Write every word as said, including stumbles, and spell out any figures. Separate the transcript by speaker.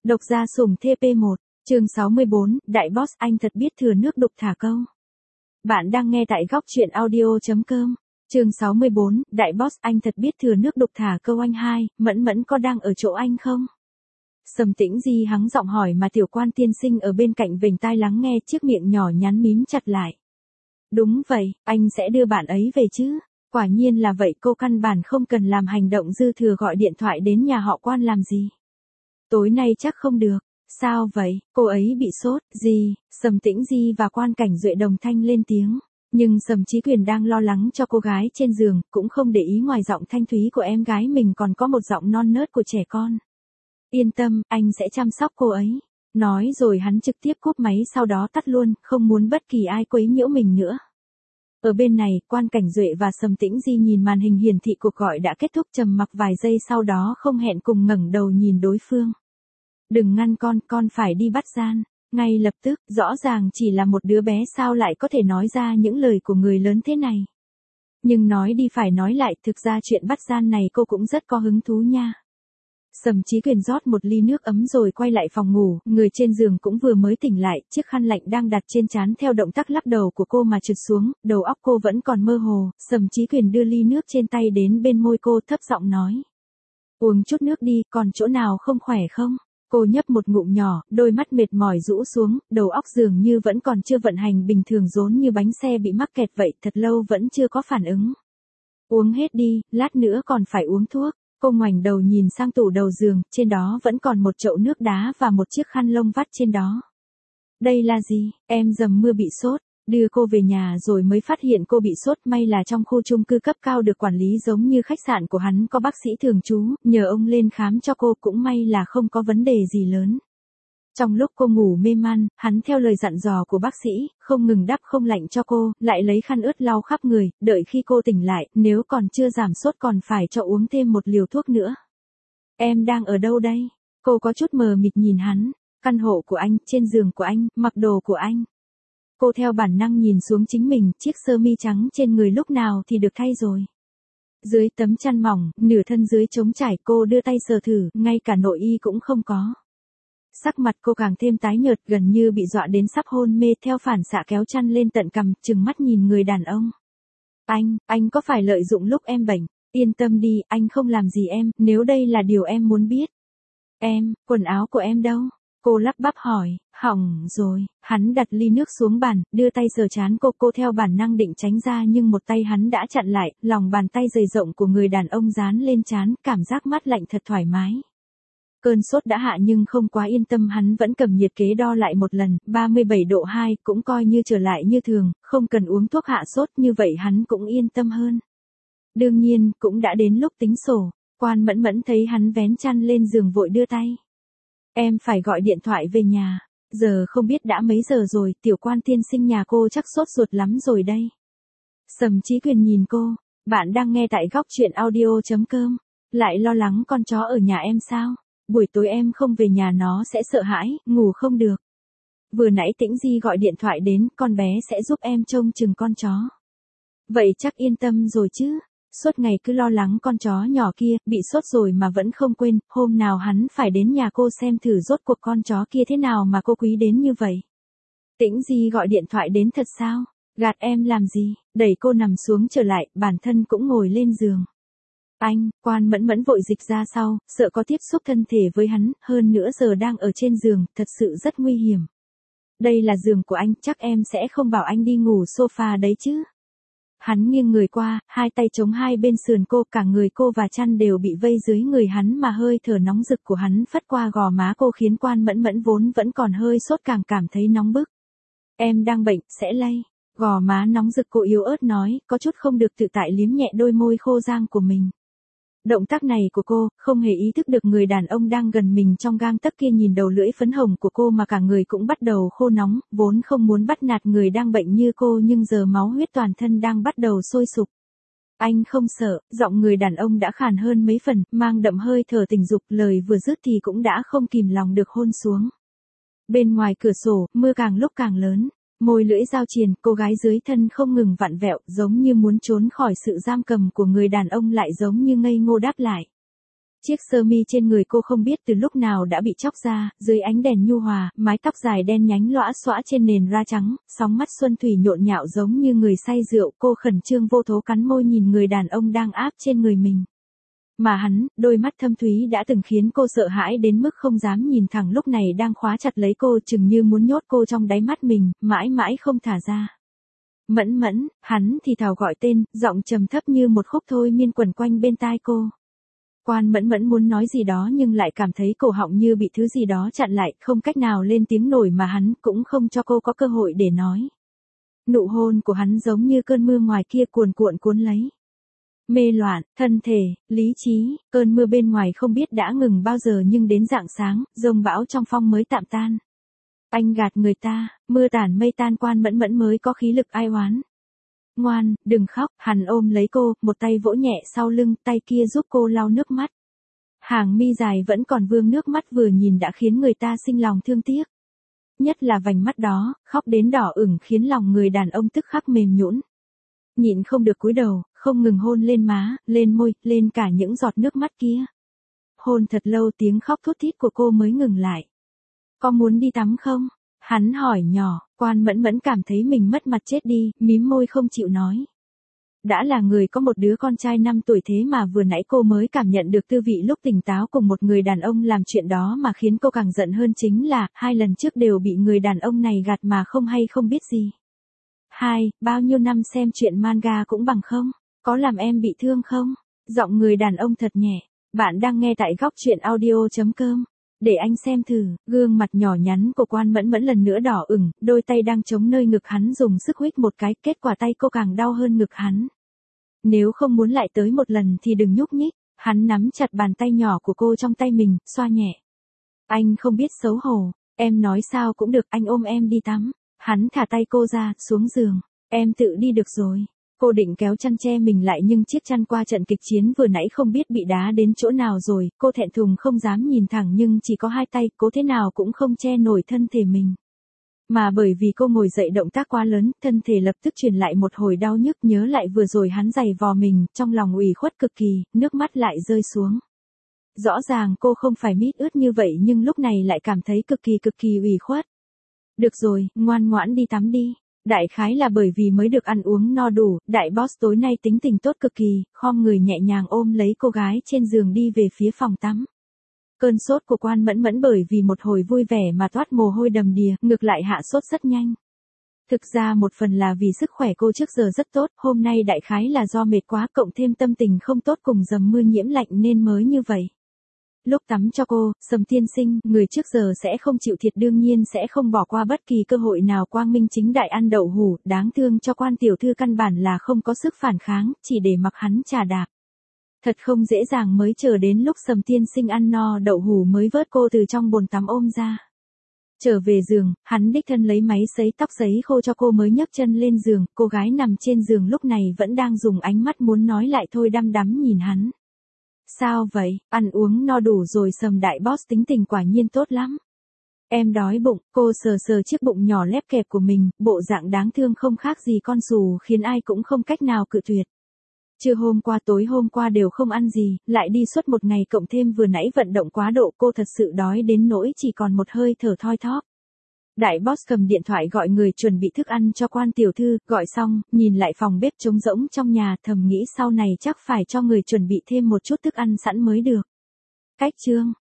Speaker 1: Độc gia sủng T P một, chương sáu mươi bốn, Đại Boss anh thật biết thừa nước đục thả câu. Bạn đang nghe tại góc truyện audio chấm com. Chương sáu mươi bốn, Đại Boss anh thật biết thừa nước đục thả câu. Anh hai, Mẫn Mẫn có đang ở chỗ anh không? Sầm Tĩnh Di hắng giọng hỏi mà Tiểu Quan tiên sinh ở bên cạnh vểnh tai lắng nghe, chiếc miệng nhỏ nhắn mím chặt lại. Đúng vậy, anh sẽ đưa bạn ấy về chứ. Quả nhiên là vậy, cô căn bản không cần làm hành động dư thừa gọi điện thoại đến nhà họ Quan làm gì. Tối nay chắc không được. Sao vậy, cô ấy bị sốt, gì? Sầm Tĩnh Di và Quan Cảnh Duệ đồng thanh lên tiếng. Nhưng Sầm Chí Quyền đang lo lắng cho cô gái trên giường, cũng không để ý ngoài giọng thanh thúy của em gái mình còn có một giọng non nớt của trẻ con. Yên tâm, anh sẽ chăm sóc cô ấy. Nói rồi hắn trực tiếp cúp máy, sau đó tắt luôn, không muốn bất kỳ ai quấy nhiễu mình nữa. Ở bên này, Quan Cảnh Duệ và Sầm Tĩnh Di nhìn màn hình hiển thị cuộc gọi đã kết thúc, trầm mặc vài giây sau đó không hẹn cùng ngẩng đầu nhìn đối phương. Đừng ngăn con, con phải đi bắt gian. Ngay lập tức, rõ ràng chỉ là một đứa bé sao lại có thể nói ra những lời của người lớn thế này. Nhưng nói đi phải nói lại, thực ra chuyện bắt gian này cô cũng rất có hứng thú nha. Sầm Chí Quyền rót một ly nước ấm rồi quay lại phòng ngủ, người trên giường cũng vừa mới tỉnh lại, chiếc khăn lạnh đang đặt trên trán theo động tác lắc đầu của cô mà trượt xuống, đầu óc cô vẫn còn mơ hồ. Sầm Chí Quyền đưa ly nước trên tay đến bên môi cô, thấp giọng nói. Uống chút nước đi, còn chỗ nào không khỏe không? Cô nhấp một ngụm nhỏ, đôi mắt mệt mỏi rũ xuống, đầu óc dường như vẫn còn chưa vận hành bình thường, rốn như bánh xe bị mắc kẹt vậy, thật lâu vẫn chưa có phản ứng. Uống hết đi, lát nữa còn phải uống thuốc. Cô ngoảnh đầu nhìn sang tủ đầu giường, trên đó vẫn còn một chậu nước đá và một chiếc khăn lông vắt trên đó. Đây là gì? Em dầm mưa bị sốt. Đưa cô về nhà rồi mới phát hiện cô bị sốt, may là trong khu chung cư cấp cao được quản lý giống như khách sạn của hắn có bác sĩ thường trú, nhờ ông lên khám cho cô, cũng may là không có vấn đề gì lớn. Trong lúc cô ngủ mê man, hắn theo lời dặn dò của bác sĩ, không ngừng đắp không lạnh cho cô, lại lấy khăn ướt lau khắp người, đợi khi cô tỉnh lại, nếu còn chưa giảm sốt còn phải cho uống thêm một liều thuốc nữa. Em đang ở đâu đây? Cô có chút mờ mịt nhìn hắn. Căn hộ của anh, trên giường của anh, mặc đồ của anh. Cô theo bản năng nhìn xuống chính mình, chiếc sơ mi trắng trên người lúc nào thì được thay rồi. Dưới tấm chăn mỏng, nửa thân dưới trống trải, cô đưa tay sờ thử, ngay cả nội y cũng không có. Sắc mặt cô càng thêm tái nhợt, gần như bị dọa đến sắp hôn mê, theo phản xạ kéo chăn lên tận cằm, trừng mắt nhìn người đàn ông. Anh, anh có phải lợi dụng lúc em bệnh? Yên tâm đi, anh không làm gì em, nếu đây là điều em muốn biết. Em, quần áo của em đâu? Cô lắp bắp hỏi. Hỏng rồi. Hắn đặt ly nước xuống bàn, đưa tay sờ trán cô, cô theo bản năng định tránh ra nhưng một tay hắn đã chặn lại, lòng bàn tay dày rộng của người đàn ông dán lên trán, cảm giác mát lạnh thật thoải mái. Cơn sốt đã hạ nhưng không quá yên tâm, hắn vẫn cầm nhiệt kế đo lại một lần, ba mươi bảy độ hai, cũng coi như trở lại như thường, không cần uống thuốc hạ sốt, như vậy hắn cũng yên tâm hơn. Đương nhiên, cũng đã đến lúc tính sổ. Quan Mẫn Mẫn thấy hắn vén chăn lên giường vội đưa tay. Em phải gọi điện thoại về nhà. Giờ không biết đã mấy giờ rồi, Tiểu Quan tiên sinh nhà cô chắc sốt ruột lắm rồi đây. Sầm Chí Quyền nhìn cô. Bạn đang nghe tại góc truyện audio chấm com. Lại lo lắng con chó ở nhà em sao? Buổi tối em không về nhà nó sẽ sợ hãi, ngủ không được. Vừa nãy Tĩnh Di gọi điện thoại đến, con bé sẽ giúp em trông chừng con chó. Vậy chắc yên tâm rồi chứ? Suốt ngày cứ lo lắng con chó nhỏ kia, bị sốt rồi mà vẫn không quên, hôm nào hắn phải đến nhà cô xem thử rốt cuộc con chó kia thế nào mà cô quý đến như vậy. Tĩnh Di gọi điện thoại đến thật sao? Gạt em làm gì? Đẩy cô nằm xuống trở lại, bản thân cũng ngồi lên giường. Anh, Quan Mẫn Mẫn vội dịch ra sau, sợ có tiếp xúc thân thể với hắn, hơn nữa giờ đang ở trên giường, thật sự rất nguy hiểm. Đây là giường của anh, chắc em sẽ không bảo anh đi ngủ sofa đấy chứ? Hắn nghiêng người qua, hai tay chống hai bên sườn cô, cả người cô và chăn đều bị vây dưới người hắn mà hơi thở nóng rực của hắn phất qua gò má cô khiến Quan Mẫn Mẫn vốn vẫn còn hơi sốt càng cảm thấy nóng bức. Em đang bệnh, sẽ lây. Gò má nóng rực cô yếu ớt nói, có chút không được tự tại liếm nhẹ đôi môi khô rang của mình. Động tác này của cô, không hề ý thức được người đàn ông đang gần mình trong gang tấc kia nhìn đầu lưỡi phấn hồng của cô mà cả người cũng bắt đầu khô nóng, vốn không muốn bắt nạt người đang bệnh như cô nhưng giờ máu huyết toàn thân đang bắt đầu sôi sục. Anh không sợ, giọng người đàn ông đã khàn hơn mấy phần, mang đậm hơi thở tình dục, lời vừa dứt thì cũng đã không kìm lòng được hôn xuống. Bên ngoài cửa sổ, mưa càng lúc càng lớn. Môi lưỡi giao triền, cô gái dưới thân không ngừng vặn vẹo, giống như muốn trốn khỏi sự giam cầm của người đàn ông lại giống như ngây ngô đáp lại. Chiếc sơ mi trên người cô không biết từ lúc nào đã bị chóc ra, dưới ánh đèn nhu hòa, mái tóc dài đen nhánh lõa xõa trên nền da trắng, sóng mắt xuân thủy nhộn nhạo giống như người say rượu, cô khẩn trương vô thố cắn môi nhìn người đàn ông đang áp trên người mình. Mà hắn, đôi mắt thâm thúy đã từng khiến cô sợ hãi đến mức không dám nhìn thẳng lúc này đang khóa chặt lấy cô chừng như muốn nhốt cô trong đáy mắt mình, mãi mãi không thả ra. Mẫn mẫn, hắn thì thào gọi tên, giọng trầm thấp như một khúc thôi miên quẩn quanh bên tai cô. Quan Mẫn Mẫn muốn nói gì đó nhưng lại cảm thấy cổ họng như bị thứ gì đó chặn lại, không cách nào lên tiếng nổi mà hắn cũng không cho cô có cơ hội để nói. Nụ hôn của hắn giống như cơn mưa ngoài kia cuồn cuộn cuốn lấy. Mê loạn, thân thể, lý trí, cơn mưa bên ngoài không biết đã ngừng bao giờ nhưng đến rạng sáng, dông bão trong phong mới tạm tan. Anh gạt người ta, mưa tản mây tan Quan Mẫn Mẫn mới có khí lực ai oán. Ngoan, đừng khóc, hắn ôm lấy cô, một tay vỗ nhẹ sau lưng, tay kia giúp cô lau nước mắt. Hàng mi dài vẫn còn vương nước mắt vừa nhìn đã khiến người ta sinh lòng thương tiếc. Nhất là vành mắt đó, khóc đến đỏ ửng khiến lòng người đàn ông tức khắc mềm nhũn. Nhịn không được cúi đầu, không ngừng hôn lên má, lên môi, lên cả những giọt nước mắt kia. Hôn thật lâu tiếng khóc thút thít của cô mới ngừng lại. Có muốn đi tắm không? Hắn hỏi nhỏ, Quan Mẫn Mẫn cảm thấy mình mất mặt chết đi, mím môi không chịu nói. Đã là người có một đứa con trai năm tuổi thế mà vừa nãy cô mới cảm nhận được tư vị lúc tỉnh táo cùng một người đàn ông làm chuyện đó mà khiến cô càng giận hơn chính là, hai lần trước đều bị người đàn ông này gạt mà không hay không biết gì. Hai, bao nhiêu năm xem chuyện manga cũng bằng không? Có làm em bị thương không? Giọng người đàn ông thật nhẹ. Bạn đang nghe tại góc truyện audio chấm com. Để anh xem thử, gương mặt nhỏ nhắn của Quan Mẫn Mẫn lần nữa đỏ ửng, đôi tay đang chống nơi ngực hắn dùng sức huých một cái, kết quả tay cô càng đau hơn ngực hắn. Nếu không muốn lại tới một lần thì đừng nhúc nhích, hắn nắm chặt bàn tay nhỏ của cô trong tay mình, xoa nhẹ. Anh không biết xấu hổ, em nói sao cũng được, anh ôm em đi tắm. Hắn thả tay cô ra, xuống giường, em tự đi được rồi. Cô định kéo chăn che mình lại nhưng chiếc chăn qua trận kịch chiến vừa nãy không biết bị đá đến chỗ nào rồi, cô thẹn thùng không dám nhìn thẳng nhưng chỉ có hai tay, cố thế nào cũng không che nổi thân thể mình. Mà bởi vì cô ngồi dậy động tác quá lớn, thân thể lập tức truyền lại một hồi đau nhức, nhớ lại vừa rồi hắn giày vò mình, trong lòng ủy khuất cực kỳ, nước mắt lại rơi xuống. Rõ ràng cô không phải mít ướt như vậy nhưng lúc này lại cảm thấy cực kỳ cực kỳ ủy khuất. Được rồi, ngoan ngoãn đi tắm đi. Đại khái là bởi vì mới được ăn uống no đủ, đại boss tối nay tính tình tốt cực kỳ, khom người nhẹ nhàng ôm lấy cô gái trên giường đi về phía phòng tắm. Cơn sốt của Quan Mẫn Mẫn bởi vì một hồi vui vẻ mà toát mồ hôi đầm đìa, ngược lại hạ sốt rất nhanh. Thực ra một phần là vì sức khỏe cô trước giờ rất tốt, hôm nay đại khái là do mệt quá cộng thêm tâm tình không tốt cùng dầm mưa nhiễm lạnh nên mới như vậy. Lúc tắm cho cô, Sầm tiên sinh, người trước giờ sẽ không chịu thiệt đương nhiên sẽ không bỏ qua bất kỳ cơ hội nào quang minh chính đại ăn đậu hủ, đáng thương cho Quan tiểu thư căn bản là không có sức phản kháng, chỉ để mặc hắn chà đạp. Thật không dễ dàng mới chờ đến lúc Sầm tiên sinh ăn no đậu hủ mới vớt cô từ trong bồn tắm ôm ra. Trở về giường, hắn đích thân lấy máy sấy tóc sấy khô cho cô mới nhấc chân lên giường, cô gái nằm trên giường lúc này vẫn đang dùng ánh mắt muốn nói lại thôi đăm đắm nhìn hắn. Sao vậy, ăn uống no đủ rồi Sầm đại boss tính tình quả nhiên tốt lắm. Em đói bụng, cô sờ sờ chiếc bụng nhỏ lép kẹp của mình, bộ dạng đáng thương không khác gì con xù khiến ai cũng không cách nào cự tuyệt. Trưa hôm qua tối hôm qua đều không ăn gì, lại đi suốt một ngày cộng thêm vừa nãy vận động quá độ cô thật sự đói đến nỗi chỉ còn một hơi thở thoi thóp. Đại boss cầm điện thoại gọi người chuẩn bị thức ăn cho Quan tiểu thư, gọi xong, nhìn lại phòng bếp trống rỗng trong nhà thầm nghĩ sau này chắc phải cho người chuẩn bị thêm một chút thức ăn sẵn mới được. Cách chương